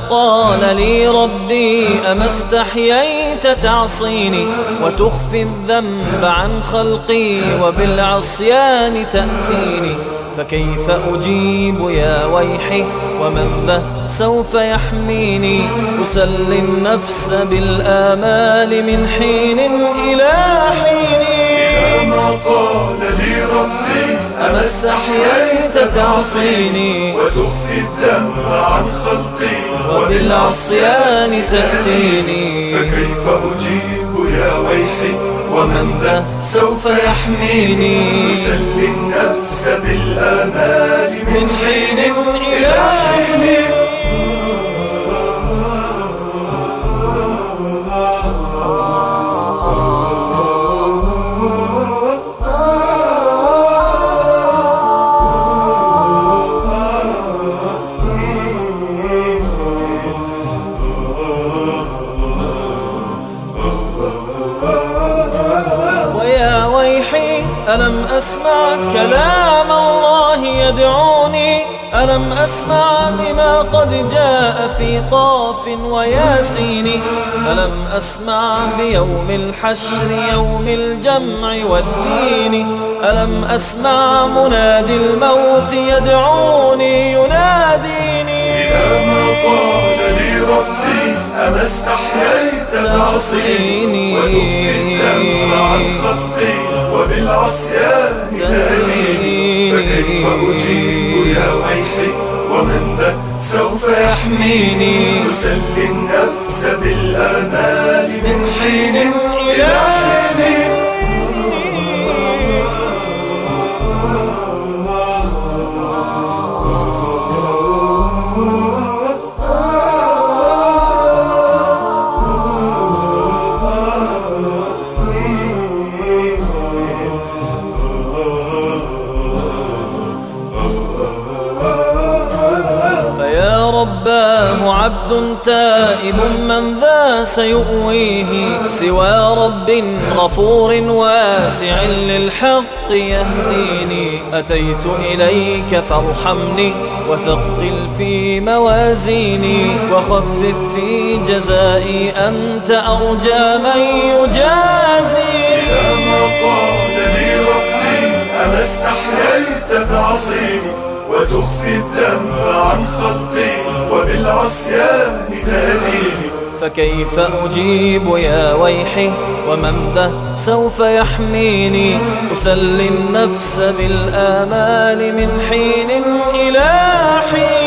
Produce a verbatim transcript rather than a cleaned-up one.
قال لي ربي أما استحييت تعصيني وتخفي الذنب عن خلقي وبالعصيان تأتيني فكيف أجيب يا ويحي ومن ذا سوف يحميني أسلي النفس بالآمال من حين إلى حين إذا ما قال لي ربي أما استحييت تعصيني وتخفي الذنب عن خلقي وبالعصيان تأتيني فكيف أجيب يا ويحي ومن ذا سوف يحميني أسلي النفس بالآمال من حين إلى حين ألم أسمع كلام الله يدعوني ألم أسمع بما قد جاء في قاف وياسين ألم أسمع بيوم الحشر يوم الجمع والدين ألم أسمع منادي الموت يدعوني يناديني إذا ما قال لي ربي أما استحييت تعصيني وتخفي الذنب عن خلقي وبالعصيان تأتيني فكيف أجيب يا ويحي ومن ذا سوف يحميني أسلي النفس بالآمال من حين إلى حين رباه عبد تائب من ذا سيؤويه سوى رب غفور واسع للحق يهديني أتيت إليك فارحمني وثقل في موازيني وخفف في جزائي أنت أرجى من يجازي إذا ما قال لي ربي أما استحييت تعصيني وتخفي الذنب عن خلقي وبالعصيان تأتيني فكيف أجيب يا ويحي ومن ذا سوف يحميني أسلي النفس بالآمال من حين إلى حين